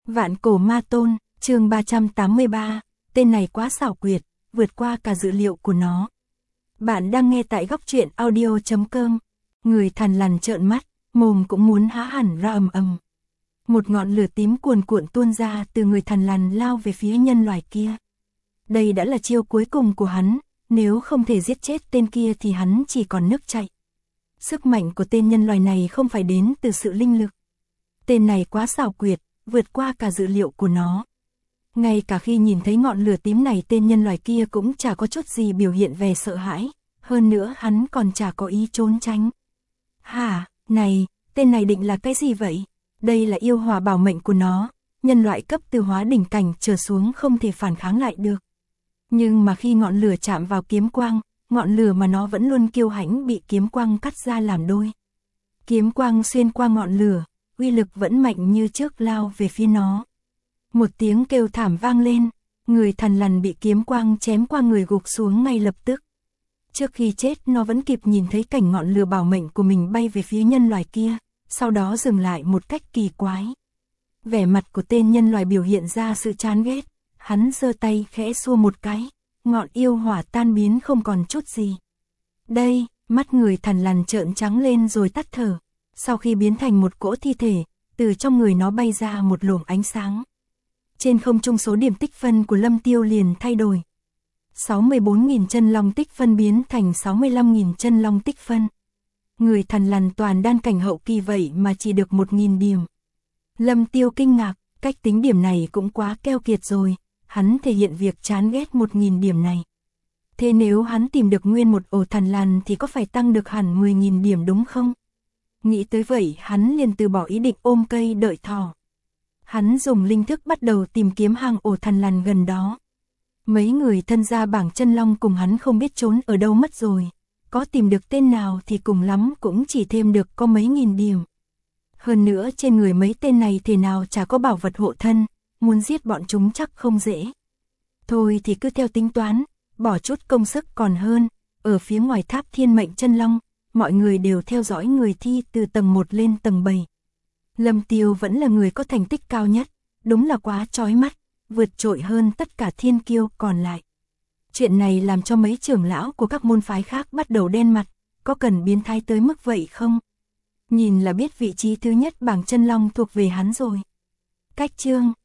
Vạn cổ ma tôn, chương 383, tên này quá xảo quyệt, vượt qua cả dự liệu của nó. Bạn đang nghe tại góc truyện audio.com. Người thằn lằn trợn mắt, mồm cũng muốn há hẳn ra ầm ầm. Một ngọn lửa tím cuồn cuộn tuôn ra từ người thằn lằn lao về phía nhân loại kia. Đây đã là chiêu cuối cùng của hắn, nếu không thể giết chết tên kia thì hắn chỉ còn nước chạy. Sức mạnh của tên nhân loại này không phải đến từ sự linh lực. Tên này quá xảo quyệt, vượt qua cả dự liệu của nó. Ngay cả khi nhìn thấy ngọn lửa tím này, tên nhân loại kia cũng chả có chút gì biểu hiện về sợ hãi, hơn nữa hắn còn chả có ý trốn tránh. Hả, này, tên này định là cái gì vậy? Đây là yêu hỏa bảo mệnh của nó, nhân loại cấp từ hóa đỉnh cảnh trở xuống không thể phản kháng lại được. Nhưng mà khi ngọn lửa chạm vào kiếm quang, ngọn lửa mà nó vẫn luôn kiêu hãnh bị kiếm quang cắt ra làm đôi. Kiếm quang xuyên qua ngọn lửa, uy lực vẫn mạnh như trước lao về phía nó. Một tiếng kêu thảm vang lên, người thằn lằn bị kiếm quang chém qua người gục xuống ngay lập tức. Trước khi chết nó vẫn kịp nhìn thấy cảnh ngọn lửa bảo mệnh của mình bay về phía nhân loại kia, sau đó dừng lại một cách kỳ quái. Vẻ mặt của tên nhân loại biểu hiện ra sự chán ghét, hắn giơ tay khẽ xua một cái, ngọn yêu hỏa tan biến không còn chút gì. Đây, mắt người thằn lằn trợn trắng lên rồi tắt thở. Sau khi biến thành một cỗ thi thể, từ trong người nó bay ra một luồng ánh sáng. Trên không trung số điểm tích phân của Lâm Tiêu liền thay đổi. 64.000 chân long tích phân biến thành 65.000 chân long tích phân. Người thằn lằn toàn đan cảnh hậu kỳ vậy mà chỉ được 1.000 điểm. Lâm Tiêu kinh ngạc, cách tính điểm này cũng quá keo kiệt rồi, hắn thể hiện việc chán ghét 1.000 điểm này. Thế nếu hắn tìm được nguyên một ổ thằn lằn thì có phải tăng được hẳn 10.000 điểm đúng không? Nghĩ tới vậy hắn liền từ bỏ ý định ôm cây đợi thỏ. Hắn dùng linh thức bắt đầu tìm kiếm hàng ổ thằn lằn gần đó. Mấy người thân gia bảng chân long cùng hắn không biết trốn ở đâu mất rồi. Có tìm được tên nào thì cùng lắm cũng chỉ thêm được có mấy nghìn điểm. Hơn nữa trên người mấy tên này thế nào chả có bảo vật hộ thân, muốn giết bọn chúng chắc không dễ. Thôi thì cứ theo tính toán, bỏ chút công sức còn hơn. Ở phía ngoài tháp thiên mệnh chân long, mọi người đều theo dõi người thi từ tầng 1 lên tầng 7. Lâm Tiêu vẫn là người có thành tích cao nhất, đúng là quá chói mắt, vượt trội hơn tất cả thiên kiêu còn lại. Chuyện này làm cho mấy trưởng lão của các môn phái khác bắt đầu đen mặt, có cần biến thái tới mức vậy không? Nhìn là biết vị trí thứ nhất bảng chân long thuộc về hắn rồi. Cách chương